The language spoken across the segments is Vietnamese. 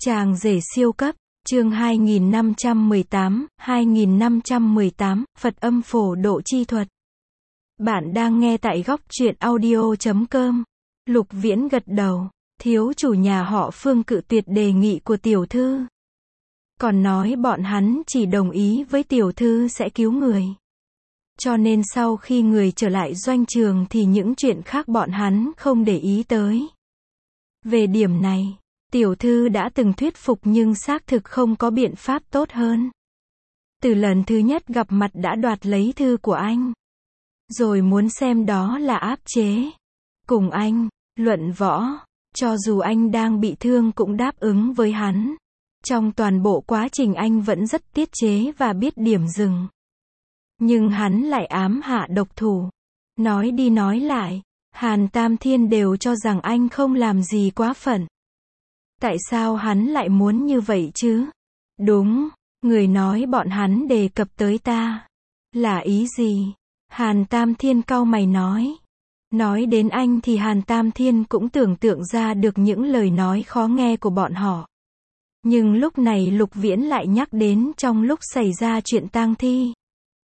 Chàng rể siêu cấp, chương 2518, Phật âm phổ độ chi thuật. Bạn đang nghe tại góc truyện audio.com. Lục Viễn gật đầu, thiếu chủ nhà họ Phương cự tuyệt đề nghị của tiểu thư. Còn nói bọn hắn chỉ đồng ý với tiểu thư sẽ cứu người. Cho nên sau khi người trở lại doanh trường thì những chuyện khác bọn hắn không để ý tới. Về điểm này, tiểu thư đã từng thuyết phục nhưng xác thực không có biện pháp tốt hơn. Từ lần thứ nhất gặp mặt đã đoạt lấy thư của anh. Rồi muốn xem đó là áp chế. Cùng anh, luận võ, cho dù anh đang bị thương cũng đáp ứng với hắn. Trong toàn bộ quá trình anh vẫn rất tiết chế và biết điểm dừng. Nhưng hắn lại ám hạ độc thủ. Nói đi nói lại, Hàn Tam Thiên đều cho rằng anh không làm gì quá phận. Tại sao hắn lại muốn như vậy chứ? Đúng, người nói bọn hắn đề cập tới ta. Là ý gì? Hàn Tam Thiên cau mày nói. Nói đến anh thì Hàn Tam Thiên cũng tưởng tượng ra được những lời nói khó nghe của bọn họ. Nhưng lúc này Lục Viễn lại nhắc đến trong lúc xảy ra chuyện tang thi.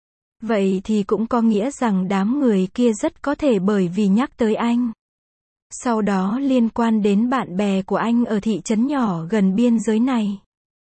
Vậy thì cũng có nghĩa rằng đám người kia rất có thể bởi vì nhắc tới anh. Sau đó liên quan đến bạn bè của anh ở thị trấn nhỏ gần biên giới này.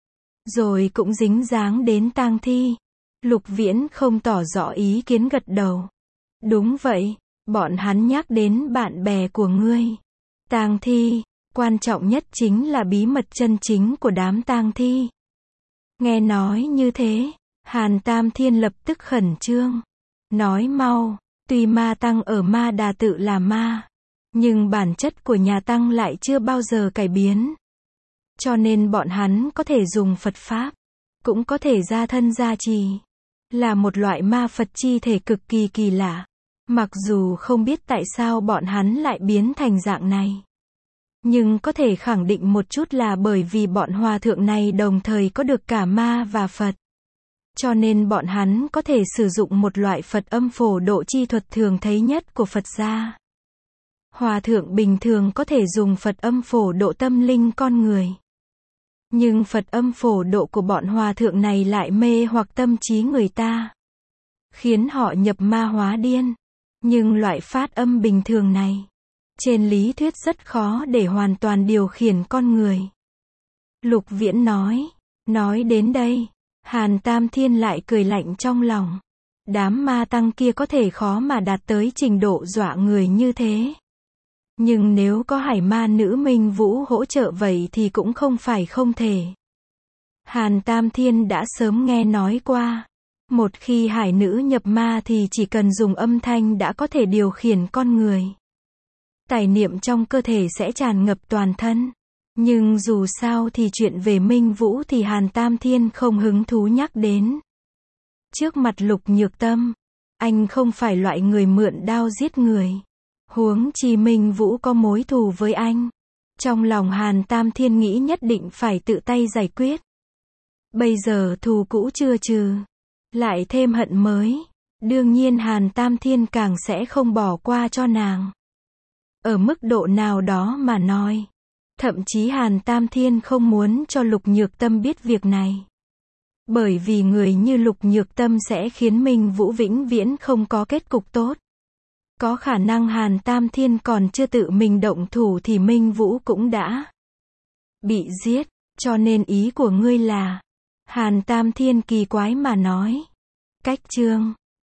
Rồi cũng dính dáng đến tang thi. Lục Viễn không tỏ rõ ý kiến gật đầu. Đúng vậy, bọn hắn nhắc đến bạn bè của ngươi. Tang thi, quan trọng nhất chính là bí mật chân chính của đám tang thi. Nghe nói như thế, Hàn Tam Thiên lập tức khẩn trương. Nói mau, tuy ma tăng ở Ma Đà tự là ma. Nhưng bản chất của nhà tăng lại chưa bao giờ cải biến. Cho nên bọn hắn có thể dùng Phật Pháp. Cũng có thể ra thân gia trì. Là một loại ma Phật chi thể cực kỳ kỳ lạ. Mặc dù không biết tại sao bọn hắn lại biến thành dạng này. Nhưng có thể khẳng định một chút là bởi vì bọn hòa thượng này đồng thời có được cả ma và Phật. Cho nên bọn hắn có thể sử dụng một loại Phật âm phổ độ chi thuật thường thấy nhất của Phật gia. Hòa thượng bình thường có thể dùng Phật âm phổ độ tâm linh con người. Nhưng Phật âm phổ độ của bọn hòa thượng này lại mê hoặc tâm trí người ta. Khiến họ nhập ma hóa điên. Nhưng loại phát âm bình thường này, trên lý thuyết rất khó để hoàn toàn điều khiển con người. Lục Viễn nói đến đây, Hàn Tam Thiên lại cười lạnh trong lòng. Đám ma tăng kia có thể khó mà đạt tới trình độ dọa người như thế. Nhưng nếu có hải ma nữ Minh Vũ hỗ trợ vậy thì cũng không phải không thể. Hàn Tam Thiên đã sớm nghe nói qua. Một khi hải nữ nhập ma thì chỉ cần dùng âm thanh đã có thể điều khiển con người. Tài niệm trong cơ thể sẽ tràn ngập toàn thân. Nhưng dù sao thì chuyện về Minh Vũ thì Hàn Tam Thiên không hứng thú nhắc đến. Trước mặt Lục Nhược Tâm, anh không phải loại người mượn đao giết người. Huống chi Minh Vũ có mối thù với anh. Trong lòng Hàn Tam Thiên nghĩ nhất định phải tự tay giải quyết. Bây giờ thù cũ chưa trừ, lại thêm hận mới. Đương nhiên Hàn Tam Thiên càng sẽ không bỏ qua cho nàng. Ở mức độ nào đó mà nói. Thậm chí Hàn Tam Thiên không muốn cho Lục Nhược Tâm biết việc này. Bởi vì người như Lục Nhược Tâm sẽ khiến Minh Vũ vĩnh viễn không có kết cục tốt. Có khả năng Hàn Tam Thiên còn chưa tự mình động thủ thì Minh Vũ cũng đã bị giết. Cho nên ý của ngươi là... Hàn Tam Thiên kỳ quái mà nói. Cách chương